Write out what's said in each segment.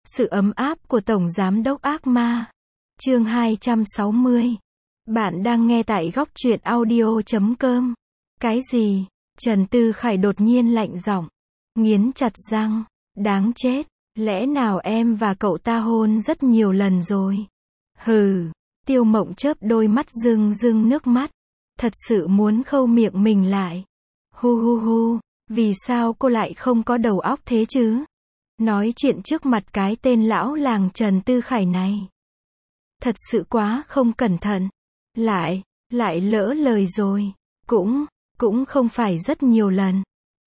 Sự ấm áp của Tổng Giám đốc ác ma. Chương 260. Bạn đang nghe tại góc truyện audio.com. Cái gì? Trần Tư Khải đột nhiên lạnh giọng, nghiến chặt răng. Đáng chết, lẽ nào em và cậu ta hôn rất nhiều lần rồi? Hừ. Tiêu Mộng chớp đôi mắt rưng rưng nước mắt, thật sự muốn khâu miệng mình lại. Hu hu hu, vì sao cô lại không có đầu óc thế chứ? Nói chuyện trước mặt cái tên lão làng Trần Tư Khải này. Thật sự quá không cẩn thận. Lại lỡ lời rồi. Cũng không phải rất nhiều lần.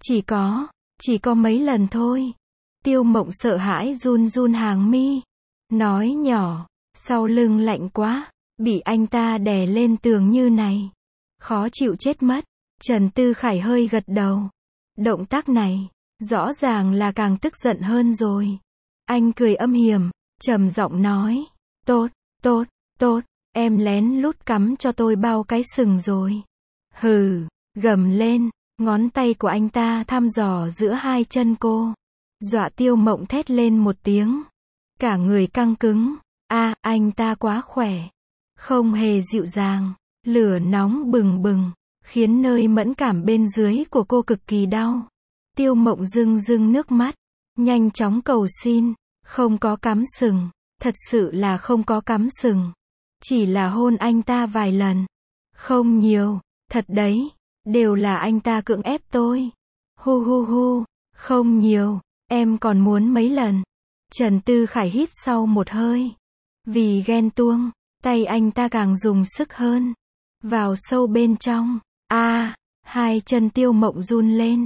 Chỉ có mấy lần thôi. Tiêu Mộng sợ hãi run run hàng mi. Nói nhỏ, sau lưng lạnh quá, bị anh ta đè lên tường như này. Khó chịu chết mất. Trần Tư Khải hơi gật đầu. Động tác này, rõ ràng là càng tức giận hơn rồi. Anh cười âm hiểm, trầm giọng nói. Tốt, em lén lút cắm cho tôi bao cái sừng rồi. Hừ, gầm lên, ngón tay của anh ta thăm dò giữa hai chân cô. Dọa Tiêu Mộng thét lên một tiếng. Cả người căng cứng. Anh ta quá khỏe. Không hề dịu dàng. Lửa nóng bừng bừng, khiến nơi mẫn cảm bên dưới của cô cực kỳ đau. Tiêu Mộng rưng rưng nước mắt, nhanh chóng cầu xin. Không có cắm sừng, thật sự là không có cắm sừng. Chỉ là hôn anh ta vài lần. Không nhiều, thật đấy, đều là anh ta cưỡng ép tôi. Hu hu hu, không nhiều, em còn muốn mấy lần. Trần Tư Khải hít sau một hơi. Vì ghen tuông, tay anh ta càng dùng sức hơn. Vào sâu bên trong. Hai chân Tiêu Mộng run lên.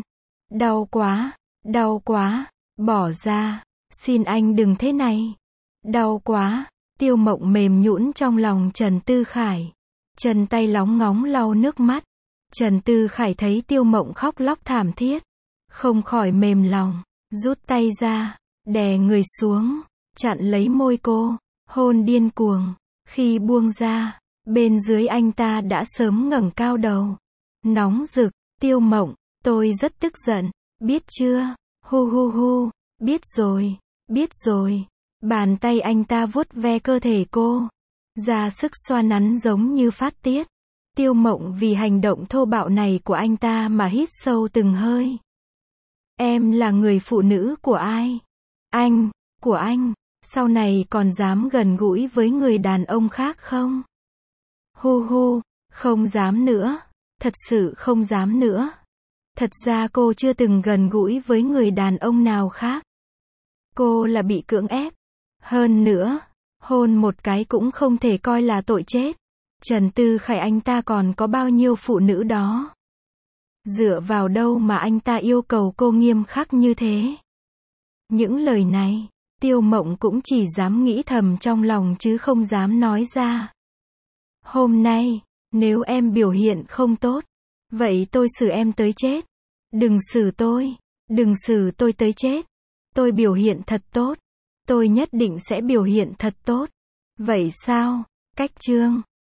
Đau quá, bỏ ra, xin anh đừng thế này. Đau quá, Tiêu Mộng mềm nhũn trong lòng Trần Tư Khải. Chân tay lóng ngóng lau nước mắt. Trần Tư Khải thấy Tiêu Mộng khóc lóc thảm thiết, không khỏi mềm lòng, rút tay ra, đè người xuống, chặn lấy môi cô, hôn điên cuồng. Khi buông ra, bên dưới anh ta đã sớm ngẩng cao đầu, nóng rực. Tiêu Mộng, tôi rất tức giận, biết chưa? Hu hu hu, biết rồi. Bàn tay anh ta vuốt ve cơ thể cô, ra sức xoa nắn giống như phát tiết. Tiêu Mộng vì hành động thô bạo này của anh ta mà hít sâu từng hơi. Em là người phụ nữ của ai? Của anh, sau này còn dám gần gũi với người đàn ông khác không? Hu hu, không dám nữa, thật sự không dám nữa. Thật ra cô chưa từng gần gũi với người đàn ông nào khác. Cô là bị cưỡng ép. Hơn nữa, hôn một cái cũng không thể coi là tội chết. Trần Tư Khải anh ta còn có bao nhiêu phụ nữ đó. Dựa vào đâu mà anh ta yêu cầu cô nghiêm khắc như thế? Những lời này, Tiêu Mộng cũng chỉ dám nghĩ thầm trong lòng chứ không dám nói ra. Hôm nay, nếu em biểu hiện không tốt, vậy tôi xử em tới chết. Đừng xử tôi tới chết. Tôi biểu hiện thật tốt. Tôi nhất định sẽ biểu hiện thật tốt. Vậy sao? Cách chương